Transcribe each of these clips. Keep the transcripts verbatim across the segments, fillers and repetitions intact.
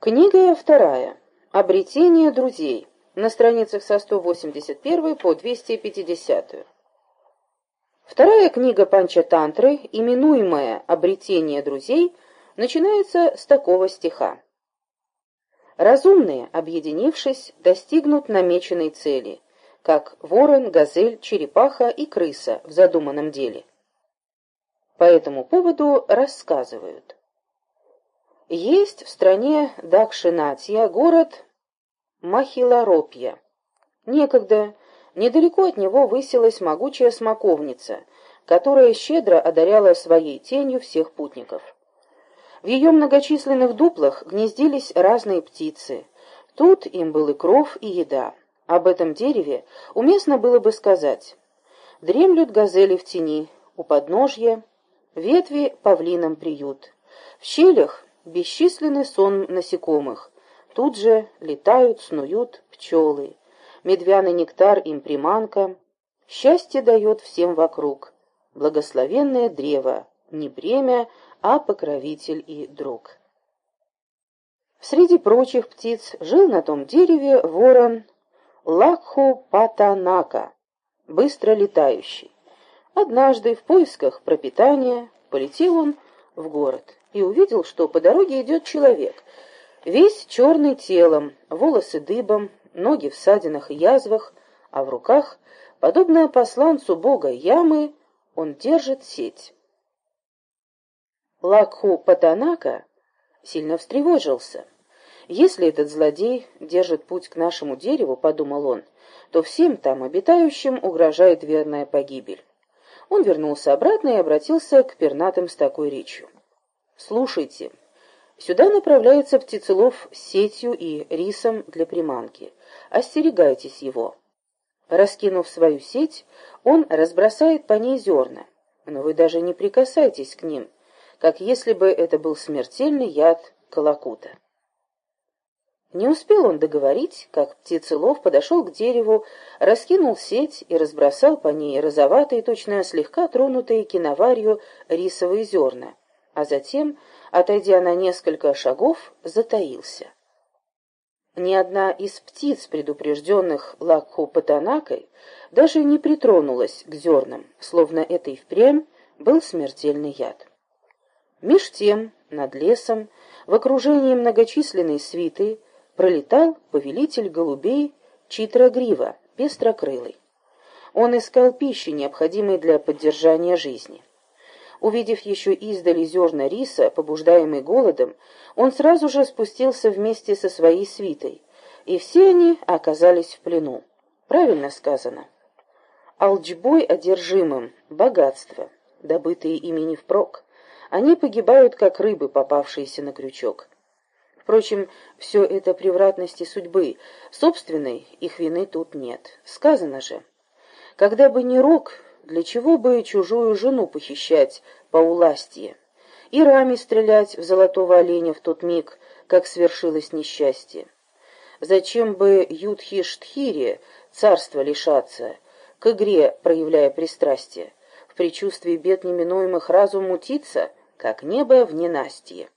Книга вторая. Обретение друзей. На страницах со сто восемьдесят первой по двести пятидесятую. Вторая книга Панчатантры, именуемая «Обретение друзей», начинается с такого стиха. Разумные, объединившись, достигнут намеченной цели, как ворон, газель, черепаха и крыса в задуманном деле. По этому поводу рассказывают. Есть в стране Дакшинатья город Махиларопья. Некогда недалеко от него высилась могучая смоковница, которая щедро одаряла своей тенью всех путников. В ее многочисленных дуплах гнездились разные птицы. Тут им был и кров, и еда. Об этом дереве уместно было бы сказать: дремлют газели в тени, у подножья ветви павлинам приют. В щелях бесчисленный сон насекомых. Тут же летают, снуют пчелы. Медвяный нектар им приманка. Счастье дает всем вокруг. Благословенное древо, не бремя, а покровитель и друг. Среди прочих птиц жил на том дереве ворон Лакхопатанака, быстро летающий. Однажды в поисках пропитания полетел он в город и увидел, что по дороге идет человек, весь черный телом, волосы дыбом, ноги в ссадинах и язвах, а в руках, подобно посланцу бога Ямы, он держит сеть. Лакхопатанака сильно встревожился. Если этот злодей держит путь к нашему дереву, подумал он, то всем там обитающим угрожает верная погибель. Он вернулся обратно и обратился к пернатым с такой речью. «Слушайте, сюда направляется птицелов с сетью и рисом для приманки. Остерегайтесь его. Раскинув свою сеть, он разбросает по ней зерна, но вы даже не прикасайтесь к ним, как если бы это был смертельный яд калакута». Не успел он договорить, как птицелов подошел к дереву, раскинул сеть и разбросал по ней розоватые, точно слегка тронутые киноварью рисовые зерна, а затем, отойдя на несколько шагов, затаился. Ни одна из птиц, предупрежденных Лакхопатанакой, даже не притронулась к зернам, словно это и впрямь был смертельный яд. Меж тем, над лесом, в окружении многочисленной свиты, пролетал повелитель голубей Читрагрива, пестрокрылый. Он искал пищи, необходимой для поддержания жизни. Увидев еще издали зерна риса, побуждаемый голодом, он сразу же спустился вместе со своей свитой, и все они оказались в плену. Правильно сказано. Алчбой одержимым, богатство, добытые ими не впрок. Они погибают, как рыбы, попавшиеся на крючок. Впрочем, все это превратности судьбы, собственной их вины тут нет. Сказано же, когда бы не рок, для чего бы чужую жену похищать по уластье, и рами стрелять в золотого оленя в тот миг, как свершилось несчастье? Зачем бы Юдхиштхире царства лишаться, к игре проявляя пристрастие, в предчувствии бед неминуемых разум мутится, как небо в ненастье?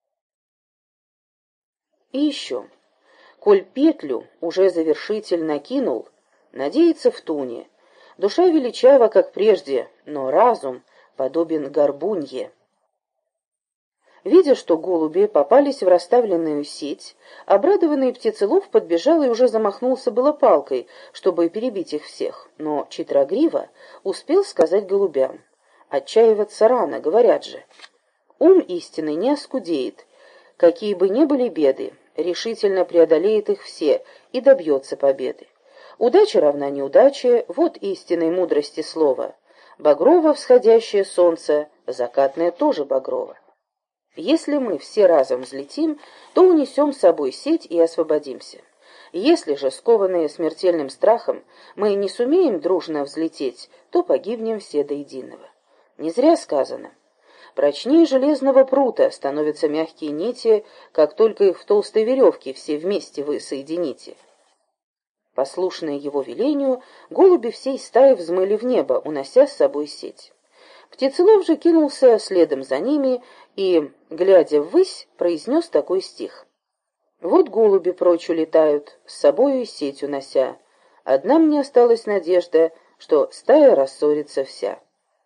И еще, коль петлю уже завершитель накинул, надеется в туне, душа величава, как прежде, но разум подобен горбунье. Видя, что голуби попались в расставленную сеть, обрадованный птицелов подбежал и уже замахнулся было палкой, чтобы перебить их всех, но Читрагрива успел сказать голубям: «Отчаиваться рано, говорят же. Ум истины не оскудеет, какие бы ни были беды, решительно преодолеет их все и добьется победы. Удача равна неудаче, вот истинной мудрости слова. Багрово всходящее солнце, закатное тоже багрово. Если мы все разом взлетим, то унесем с собой сеть и освободимся. Если же, скованные смертельным страхом, мы не сумеем дружно взлететь, то погибнем все до единого. Не зря сказано: прочнее железного прута становятся мягкие нити, как только их в толстой веревке все вместе вы соедините». Послушные его велению, голуби всей стаи взмыли в небо, унося с собой сеть. Птицелов же кинулся следом за ними и, глядя ввысь, произнес такой стих: Вот голуби прочь улетают, с собою и сеть унося. Одна мне осталась надежда, что стая рассорится вся.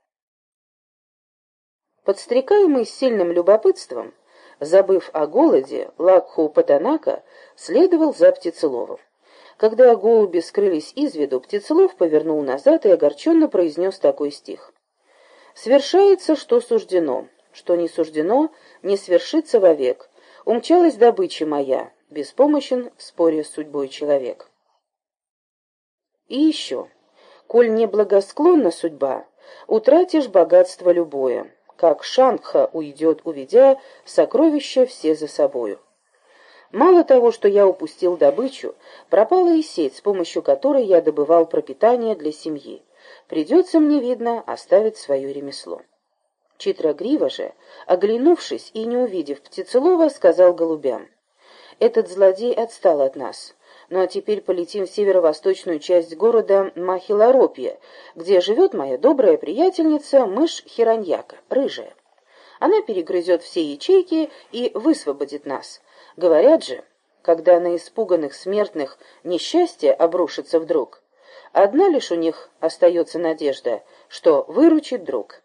Подстрекаемый сильным любопытством, забыв о голоде, Лакху-Патанака следовал за Птицеловым. Когда голуби скрылись из виду, Птицелов повернул назад и огорченно произнес такой стих. «Свершается, что суждено, что не суждено, не свершится вовек. Умчалась добыча моя, беспомощен в споре с судьбой человек». И еще. «Коль не благосклонна судьба, утратишь богатство любое, как Шангха уйдет, уведя сокровища все за собою». Мало того, что я упустил добычу, пропала и сеть, с помощью которой я добывал пропитание для семьи. Придется мне, видно, оставить свое ремесло. Читрагрива же, оглянувшись и не увидев Птицелова, сказал голубям: «Этот злодей отстал от нас. Ну а теперь полетим в северо-восточную часть города Махиларопья, где живет моя добрая приятельница мышь Хираньяка, рыжая. Она перегрызет все ячейки и высвободит нас. Говорят же, когда на испуганных смертных несчастье обрушится вдруг, одна лишь у них остается надежда, что выручит друг».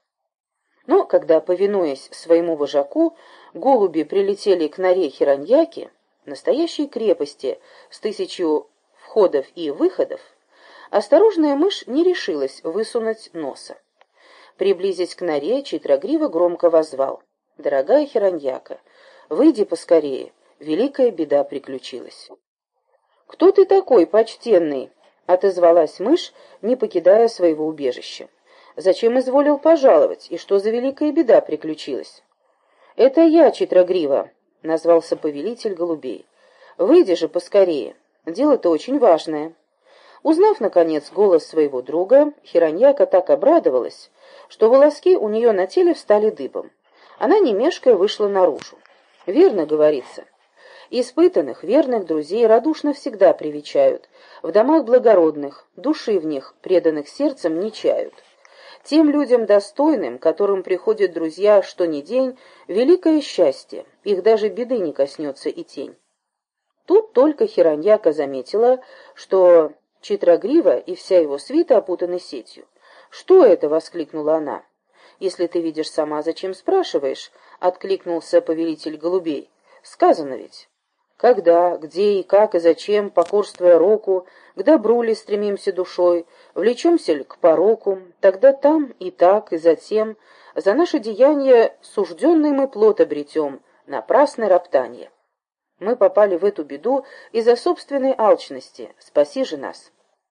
Но когда, повинуясь своему вожаку, голуби прилетели к норе Хираньяки, настоящей крепости с тысячью входов и выходов, осторожная мышь не решилась высунуть носа. Приблизясь к норе, Читрагрива громко воззвал: «Дорогая Хираньяка, выйди поскорее, великая беда приключилась». «Кто ты такой, почтенный?» — отозвалась мышь, не покидая своего убежища. «Зачем изволил пожаловать, и что за великая беда приключилась?» «Это я, Читрагрива», — назвался повелитель голубей. «Выйди же поскорее, дело-то очень важное». Узнав, наконец, голос своего друга, Хираньяка так обрадовалась, что волоски у нее на теле встали дыбом. Она, не мешкая, вышла наружу. Верно говорится. Испытанных, верных друзей радушно всегда привечают. В домах благородных, души в них, преданных сердцем, не чают. Тем людям достойным, которым приходят друзья что ни день, великое счастье, их даже беды не коснется и тень. Тут только Хираньяка заметила, что Читрагрива и вся его свита опутаны сетью. «Что это?» — воскликнула она. «Если ты видишь сама, зачем спрашиваешь?» — откликнулся повелитель голубей. «Сказано ведь. Когда, где и как и зачем, покорствуя року, к добру ли стремимся душой, влечемся ли к пороку, тогда там и так и затем за наше деяние сужденный мы плод обретем, напрасное роптанье. Мы попали в эту беду из-за собственной алчности, спаси же нас».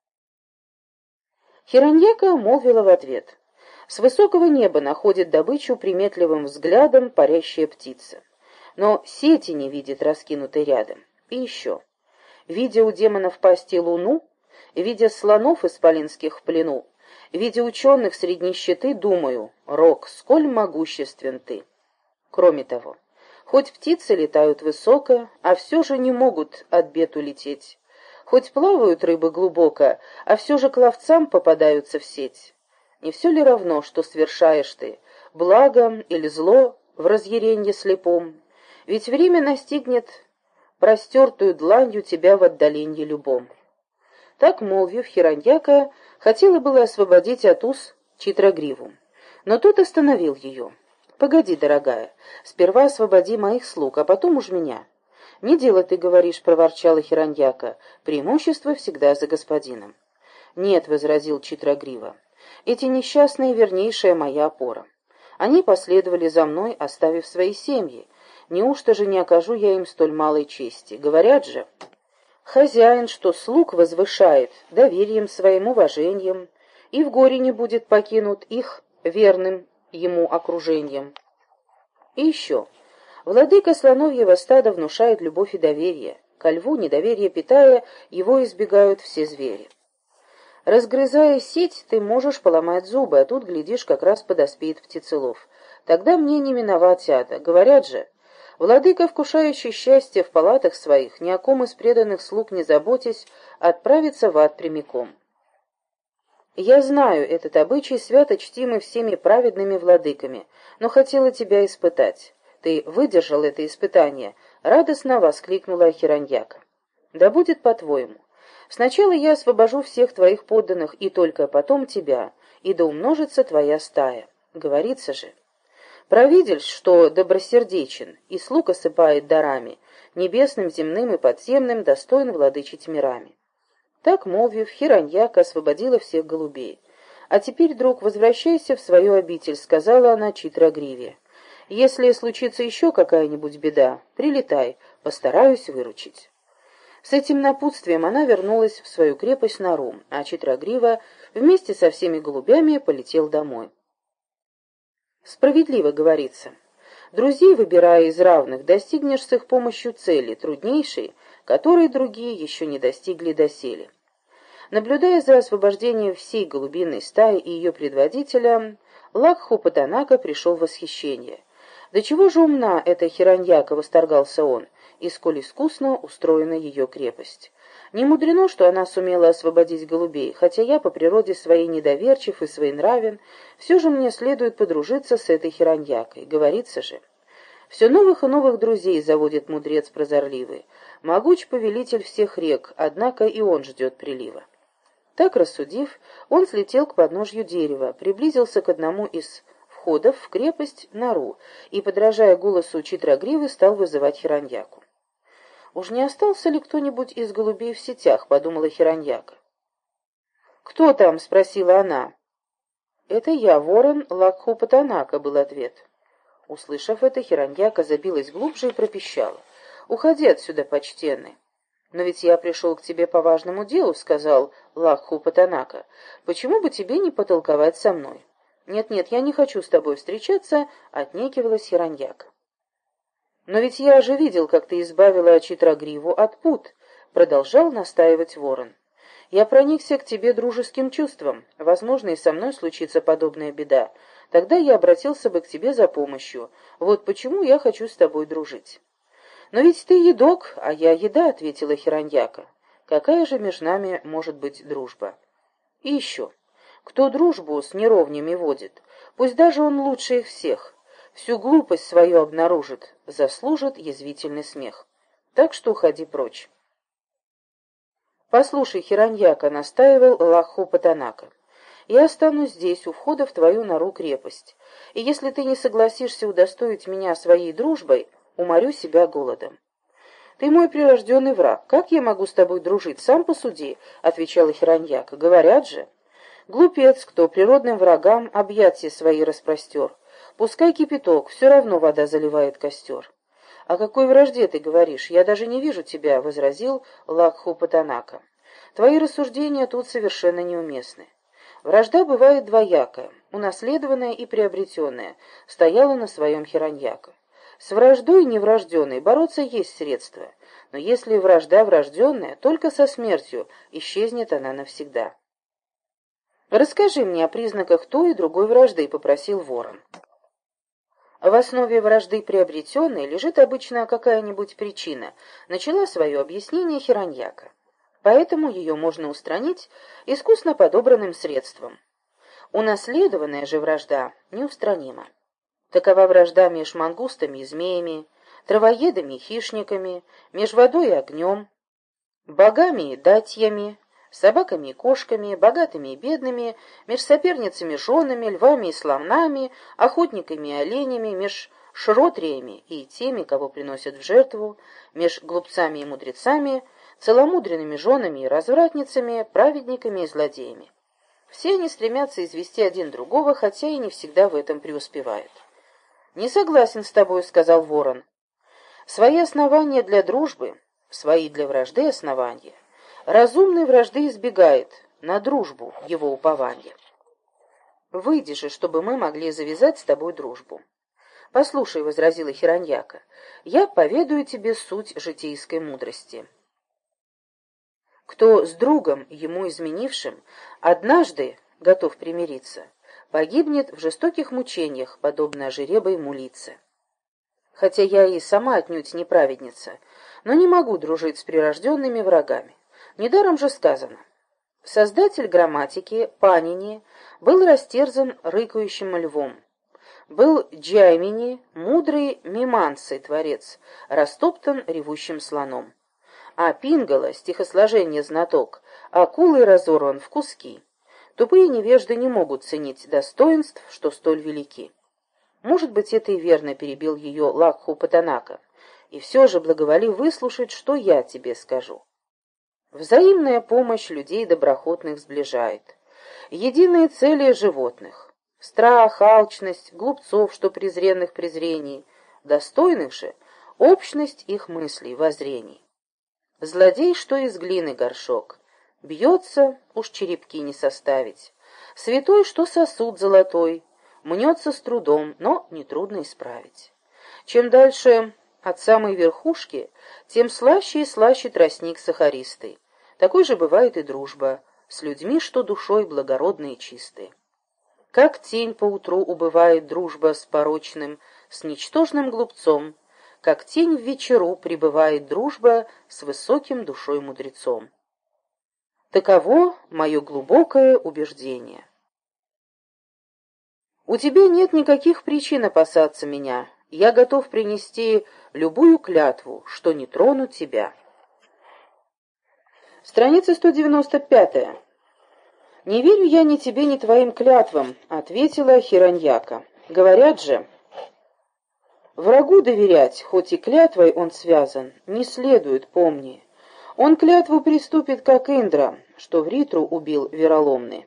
Хираньяка молвила в ответ: «С высокого неба находит добычу приметливым взглядом парящая птица, но сети не видит раскинутой рядом. И еще, видя у демона в пасти луну, видя слонов исполинских в плену, видя ученых среди нищеты, думаю: Рок, сколь могуществен ты. Кроме того, хоть птицы летают высоко, а все же не могут от бед улететь. Хоть плавают рыбы глубоко, а все же к ловцам попадаются в сеть. Не все ли равно, что свершаешь ты, благо или зло в разъяренье слепом? Ведь время настигнет простертую дланью тебя в отдаленье любом». Так, молвив, Хираньяка хотела было освободить от уз Читрагриву, но тот остановил ее. «Погоди, дорогая, сперва освободи моих слуг, а потом уж меня». «Не дело, ты говоришь», — проворчала Хираньяка, — «преимущество всегда за господином». «Нет», — возразил Читрагрива, — «эти несчастные — вернейшая моя опора. Они последовали за мной, оставив свои семьи. Неужто же не окажу я им столь малой чести? Говорят же, хозяин, что слуг возвышает доверием своим, уважением, и в горе не будет покинут их верным ему окружением. И еще, владыка слоновьего стада внушает любовь и доверие, ко льву, недоверие питая, его избегают все звери. Разгрызая сеть, ты можешь поломать зубы, а тут, глядишь, как раз подоспеет Птицелов. Тогда мне не миновать ада. Говорят же, владыка, вкушающий счастье в палатах своих, ни о ком из преданных слуг не заботясь, отправится в ад прямиком. Я знаю этот обычай, свято чтимый всеми праведными владыками, но хотела тебя испытать. Ты выдержал это испытание, Радостно воскликнула Хираньяка. Да будет по-твоему. Сначала я освобожу всех твоих подданных, и только потом тебя, и да умножится твоя стая. Говорится же. Провидель, что добросердечен, и слуг осыпает дарами, небесным, земным и подземным, достоин владычить мирами. Так, молвив, Хираньяка освободила всех голубей. «А теперь, друг, возвращайся в свою обитель», — сказала она Читрагриве. «Если случится еще какая-нибудь беда, прилетай, постараюсь выручить». С этим напутствием она вернулась в свою крепость Нару, а Читрагрива вместе со всеми голубями полетел домой. Справедливо говорится. Друзей, выбирая из равных, достигнешь с их помощью цели, труднейшей, которой другие еще не достигли доселе. Наблюдая за освобождением всей голубиной стаи и ее предводителя, Лакхупатанака пришел в восхищение. «Да чего же умна эта Хираньяка», — восторгался он, и сколь искусно устроена ее крепость. Не мудрено, что она сумела освободить голубей, хотя я по природе своей недоверчив и своенравен, все же мне следует подружиться с этой Хираньякой, говорится же. Все новых и новых друзей заводит мудрец прозорливый, могуч повелитель всех рек, однако и он ждет прилива. Так рассудив, он слетел к подножью дерева, приблизился к одному из входов в крепость Нару и, подражая голосу Читрагривы, стал вызывать Хираньяку. «Уж не остался ли кто-нибудь из голубей в сетях?» — подумала Хираньяка. «Кто там?» — спросила она. «Это я, ворон Лакхупатанака», — был ответ. Услышав это, Хираньяка забилась глубже и пропищала. «Уходи отсюда, почтенный». «Но ведь я пришел к тебе по важному делу», — сказал Лакхупатанака. «Почему бы тебе не потолковать со мной?» «Нет-нет, я не хочу с тобой встречаться», — отнекивалась Хираньяка. «Но ведь я же видел, как ты избавила Читрагриву от пут», — продолжал настаивать ворон. «Я проникся к тебе дружеским чувством. Возможно, и со мной случится подобная беда. Тогда я обратился бы к тебе за помощью. Вот почему я хочу с тобой дружить». «Но ведь ты едок, а я еда», — ответила Хираньяка. «Какая же между нами может быть дружба?» «И еще. Кто дружбу с неровнями водит, пусть даже он лучше их всех, всю глупость свою обнаружит, заслужит язвительный смех. Так что уходи прочь». «Послушай, Хираньяка», — настаивал Лакхупатанака, — «я останусь здесь, у входа в твою нору крепость, и если ты не согласишься удостоить меня своей дружбой, уморю себя голодом». «Ты мой прирожденный враг. Как я могу с тобой дружить? Сам посуди», — отвечала Хираньяка. «Говорят же». «Глупец, кто природным врагам объятия свои распростер. Пускай кипяток, все равно вода заливает костер». «О какой вражде ты говоришь? Я даже не вижу тебя», — возразил Лакхупатанака. «Твои рассуждения тут совершенно неуместны. Вражда бывает двоякая, унаследованная и приобретенная», — стояла на своем Хираньяка. «С враждой неврожденной бороться есть средство, но если вражда врожденная, только со смертью исчезнет она навсегда». «Расскажи мне о признаках той и другой вражды», — попросил ворон. В основе вражды приобретенной лежит обычно какая-нибудь причина, начала свое объяснение Хираньяка. Поэтому ее можно устранить искусно подобранным средством. Унаследованная же вражда неустранима. Такова вражда меж мангустами и змеями, травоедами и хищниками, меж водой и огнем, богами и датьями, собаками и кошками, богатыми и бедными, меж соперницами женами, львами и слонами, охотниками и оленями, меж шротриями и теми, кого приносят в жертву, меж глупцами и мудрецами, целомудренными женами и развратницами, праведниками и злодеями. Все они стремятся извести один другого, хотя и не всегда в этом преуспевают. «Не согласен с тобой», — сказал ворон. «Свои основания для дружбы, свои для вражды основания. Разумный вражды избегает, на дружбу его упование. Выйди же, чтобы мы могли завязать с тобой дружбу». «Послушай», — возразила Хираньяка, — «я поведаю тебе суть житейской мудрости. Кто с другом, ему изменившим, однажды готов примириться, погибнет в жестоких мучениях, подобно жеребой мулице. Хотя я и сама отнюдь не праведница, но не могу дружить с прирожденными врагами. Недаром же сказано: создатель грамматики, Панини, был растерзан рыкающим львом. Был Джаймини, мудрый Миманцей творец, растоптан ревущим слоном. А Пингала, стихосложение знаток, акулой разорван в куски. Тупые невежды не могут ценить достоинств, что столь велики. Может быть, это и верно, перебил ее Лакху Патанака. И все же благоволи выслушать, что я тебе скажу. Взаимная помощь людей доброхотных сближает. Единые цели животных. Страх, алчность, глупцов, что презренных презрений. Достойных же общность их мыслей, воззрений. Злодей, что из глины горшок. Бьется, уж черепки не составить. Святой, что сосуд золотой. Мнется с трудом, но нетрудно исправить. Чем дальше от самой верхушки, тем слаще и слаще тростник сахаристый. Такой же бывает и дружба с людьми, что душой благородные и чистые. Как тень поутру убывает дружба с порочным, с ничтожным глупцом, как тень в вечеру пребывает дружба с высоким душой мудрецом. Таково мое глубокое убеждение. У тебя нет никаких причин опасаться меня. Я готов принести любую клятву, что не трону тебя. Страница сто девяносто пятая. «Не верю я ни тебе, ни твоим клятвам», — ответила Хираньяка. «Говорят же, врагу доверять, хоть и клятвой он связан, не следует, помни. Он клятву приступит, как Индра, что в Ритру убил вероломный.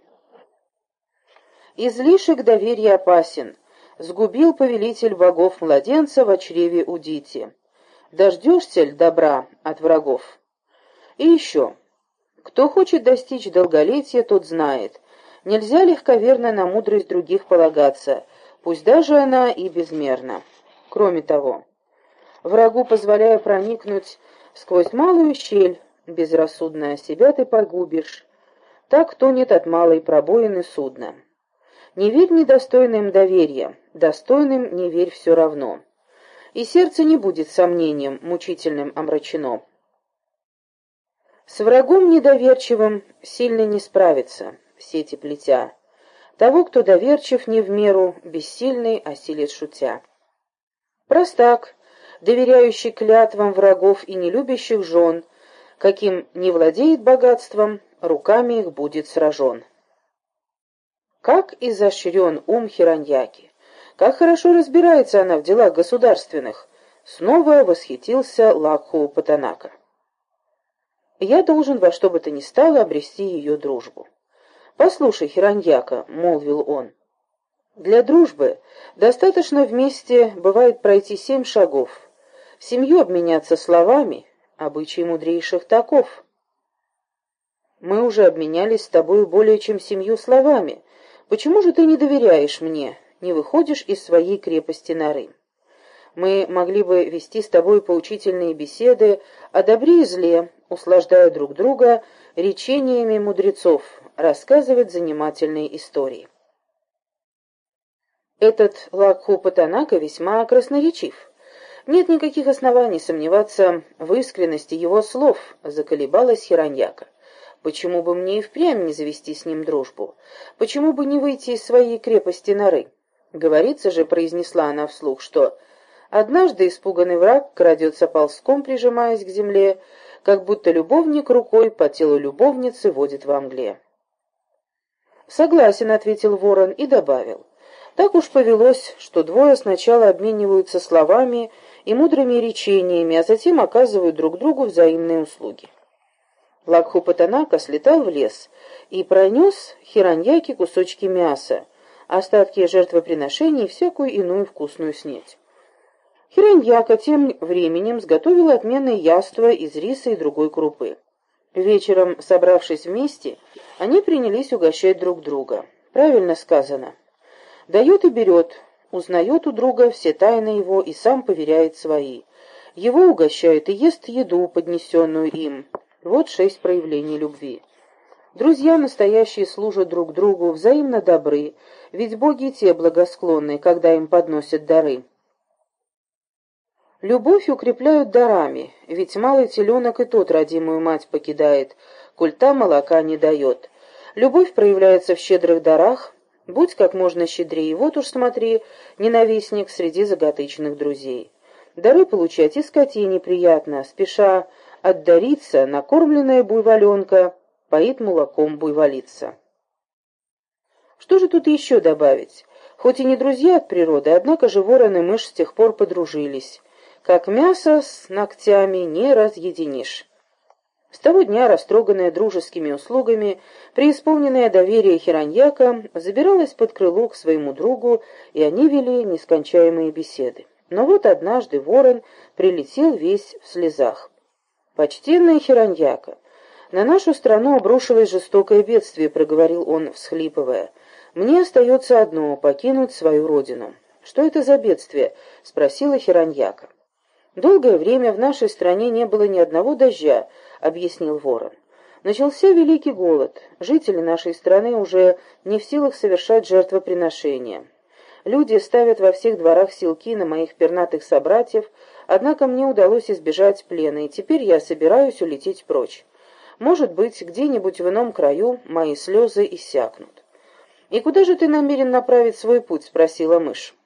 Излишек доверия опасен. Сгубил повелитель богов младенца в чреве Удити. Дождешься ль добра от врагов? И еще. Кто хочет достичь долголетия, тот знает. Нельзя легковерно на мудрость других полагаться, пусть даже она и безмерна. Кроме того, врагу позволяя проникнуть сквозь малую щель, безрассудно себя ты погубишь. Так тонет от малой пробоины судно. Не верь недостойным доверия, достойным не верь все равно. И сердце не будет сомнением мучительным омрачено. С врагом недоверчивым сильно не справиться, сети плетя. Того, кто доверчив не в меру, бессильный осилит шутя. Простак, доверяющий клятвам врагов и нелюбящих жен, каким не владеет богатством, руками их будет сражен. Как изощрен ум Хираньяки! Как хорошо разбирается она в делах государственных! Снова восхитился Лакху Патанака. Я должен во что бы то ни стало обрести ее дружбу. «Послушай, Хираньяка», — молвил он, — «для дружбы достаточно вместе, бывает, пройти семь шагов. В семью обменяться словами, обычай мудрейших таков. Мы уже обменялись с тобою более чем семью словами. Почему же ты не доверяешь мне, не выходишь из своей крепости норы? Мы могли бы вести с тобой поучительные беседы о добре и зле, услаждая друг друга речениями мудрецов, рассказывать занимательные истории». Этот Лакху Патанака весьма красноречив. Нет никаких оснований сомневаться в искренности его слов, заколебалась Хираньяка. Почему бы мне и впрямь не завести с ним дружбу? Почему бы не выйти из своей крепости норы? Говорится же, произнесла она вслух, что однажды испуганный враг крадется ползком, прижимаясь к земле, как будто любовник рукой по телу любовницы водит во мгле. «Согласен», — ответил ворон и добавил. «Так уж повелось, что двое сначала обмениваются словами и мудрыми речениями, а затем оказывают друг другу взаимные услуги». Лакху Патанака слетал в лес и пронес Хираньяке кусочки мяса, остатки жертвоприношений и всякую иную вкусную снеть. Хираньяка тем временем сготовила отменное яство из риса и другой крупы. Вечером, собравшись вместе, они принялись угощать друг друга. Правильно сказано. Дает и берет, узнает у друга все тайны его и сам поверяет свои. Его угощает и ест еду, поднесенную им. Вот шесть проявлений любви. Друзья настоящие служат друг другу, взаимно добры, ведь боги те благосклонны, когда им подносят дары. Любовь укрепляют дарами, ведь малый теленок и тот родимую мать покидает, коль та молока не дает. Любовь проявляется в щедрых дарах, Будь как можно щедрее, вот уж смотри, ненавистник среди заготычных друзей. Дары получать и скотине приятно, спеша отдариться, накормленная буйволенка поит молоком буйволица. Что же тут еще добавить? Хоть и не друзья от природы, однако же ворон и мышь с тех пор подружились. Как мясо с ногтями не разъединишь. С того дня, растроганная дружескими услугами, преисполненная доверия Хираньяка, забиралась под крыло к своему другу, и они вели нескончаемые беседы. Но вот однажды ворон прилетел весь в слезах. «Почтенная Хираньяка, на нашу страну обрушилось жестокое бедствие», — проговорил он, всхлипывая. «Мне остается одно — покинуть свою родину». «Что это за бедствие?» — спросила Хираньяка. «Долгое время в нашей стране не было ни одного дождя», — объяснил ворон. «Начался великий голод. Жители нашей страны уже не в силах совершать жертвоприношения. Люди ставят во всех дворах силки на моих пернатых собратьев, однако мне удалось избежать плена, и теперь я собираюсь улететь прочь. Может быть, где-нибудь в ином краю мои слезы иссякнут». «И куда же ты намерен направить свой путь?» — спросила мышь.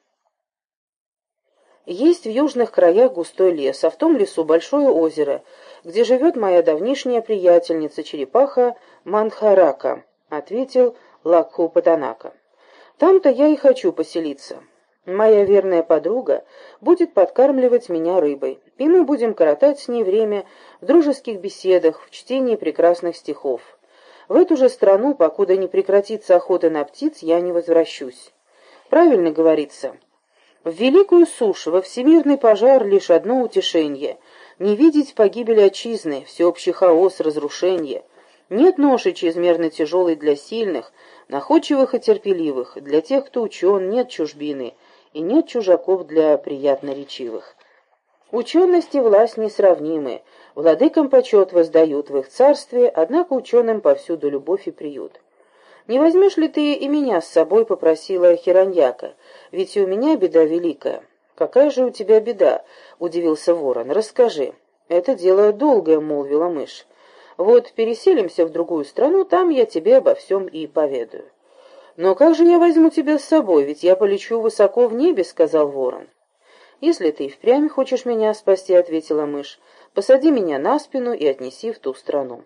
«Есть в южных краях густой лес, а в том лесу большое озеро, где живет моя давнишняя приятельница, черепаха Манхарака», — ответил Лакхупатанака. «Там-то я и хочу поселиться. Моя верная подруга будет подкармливать меня рыбой, и мы будем коротать с ней время в дружеских беседах, в чтении прекрасных стихов. В эту же страну, покуда не прекратится охота на птиц, я не возвращусь. Правильно говорится. В великую сушь, во всемирный пожар лишь одно утешение — не видеть погибель отчизны, всеобщий хаос, разрушение. Нет ноши чрезмерно тяжелой для сильных, находчивых и терпеливых, для тех, кто учен, нет чужбины, и нет чужаков для приятно речивых. Ученость и власть несравнимы, владыкам почет воздают в их царстве, однако ученым повсюду любовь и приют. «Не возьмешь ли ты и меня с собой?» — попросила Хираньяка. «Ведь и у меня беда великая». «Какая же у тебя беда?» — удивился ворон. «Расскажи». «Это дело долгое», — молвила мышь. «Вот переселимся в другую страну, там я тебе обо всем и поведаю». «Но как же я возьму тебя с собой, ведь я полечу высоко в небе», — сказал ворон. «Если ты и впрямь хочешь меня спасти», — ответила мышь, — «посади меня на спину и отнеси в ту страну».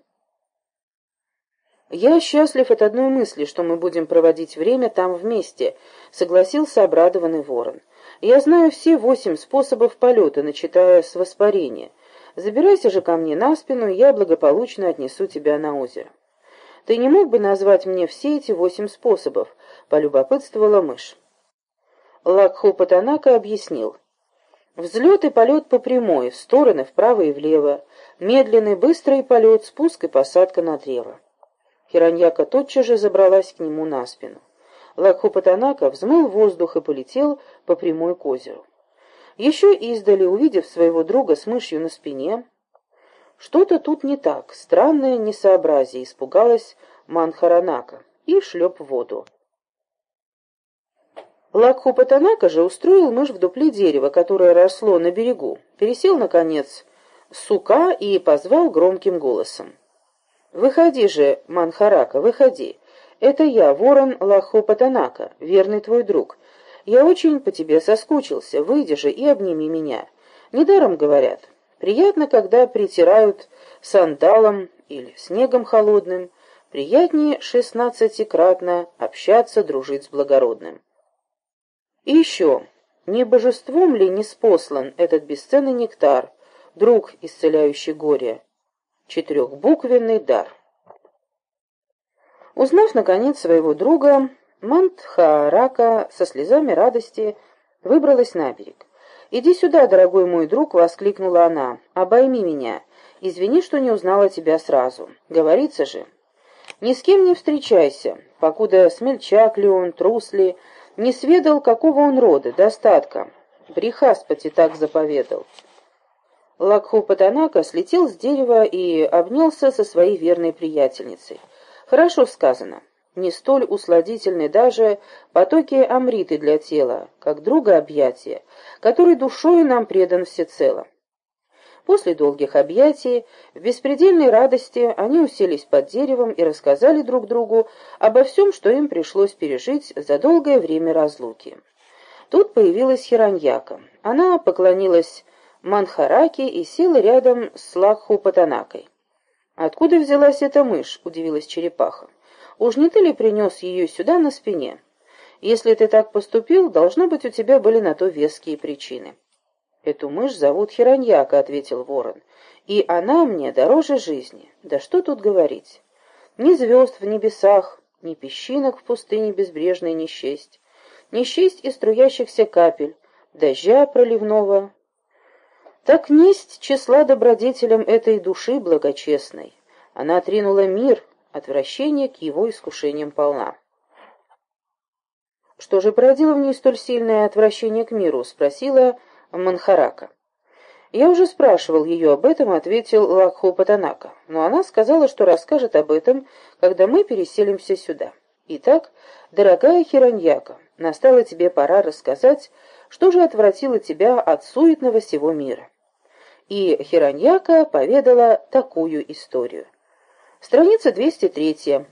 «Я счастлив от одной мысли, что мы будем проводить время там вместе», — согласился обрадованный ворон. «Я знаю все восемь способов полета, начиная с воспарения. Забирайся же ко мне на спину, и я благополучно отнесу тебя на озеро». «Ты не мог бы назвать мне все эти восемь способов?» — полюбопытствовала мышь. Лакхупатанака объяснил. «Взлет и полет по прямой, в стороны, вправо и влево, медленный, быстрый полет, спуск и посадка на древо». Хираньяка тотчас же забралась к нему на спину. Лакхупатанака взмыл воздух и полетел по прямой к озеру. Еще издали, увидев своего друга с мышью на спине, что-то тут не так, странное несообразие, испугалась Манхаранака и шлеп в воду. Лакхупатанака же устроил мышь в дупле дерева, которое росло на берегу, пересел, наконец, с сука и позвал громким голосом. «Выходи же, Манхарака, выходи. Это я, ворон Лакхупатанака, верный твой друг. Я очень по тебе соскучился. Выйди же и обними меня. Недаром говорят. Приятно, когда притирают сандалом или снегом холодным. Приятнее шестнадцатикратно общаться, дружить с благородным. И еще, не божеством ли ниспослан этот бесценный нектар, друг, исцеляющий горе? Четырехбуквенный дар». Узнав, наконец, своего друга, Манхарака со слезами радости выбралась на берег. «Иди сюда, дорогой мой друг!» — воскликнула она. «Обойми меня. Извини, что не узнала тебя сразу. Говорится же, ни с кем не встречайся, покуда смельчак ли он, трус ли, не сведал, какого он рода, достатка. Брихаспати так заповедал». Лакхупатанака слетел с дерева и обнялся со своей верной приятельницей. Хорошо сказано. Не столь усладительны даже потоки амриты для тела, как друга объятия, который душою нам предан всецело. После долгих объятий, в беспредельной радости, они уселись под деревом и рассказали друг другу обо всем, что им пришлось пережить за долгое время разлуки. Тут появилась Хираньяка. Она поклонилась Манхараке и села рядом с Лакхупатанакой. «Откуда взялась эта мышь?» — удивилась черепаха. «Уж не ты ли принес ее сюда на спине? Если ты так поступил, должно быть, у тебя были на то веские причины». «Эту мышь зовут Хираньяка», — ответил ворон, — «и она мне дороже жизни. Да что тут говорить? Ни звезд в небесах, ни песчинок в пустыне безбрежной не счесть, не счесть и струящихся капель, дождя проливного. Так несть числа добродетелям этой души благочестной. Она отринула мир, отвращение к его искушениям полна». «Что же породило в ней столь сильное отвращение к миру?» — спросила Манхарака. «Я уже спрашивал ее об этом», — ответил Лакхупатанака, «но она сказала, что расскажет об этом, когда мы переселимся сюда. Итак, дорогая Хираньяка, настала тебе пора рассказать, что же отвратило тебя от суетного сего мира». И Хираньяка поведала такую историю. Страница двести три.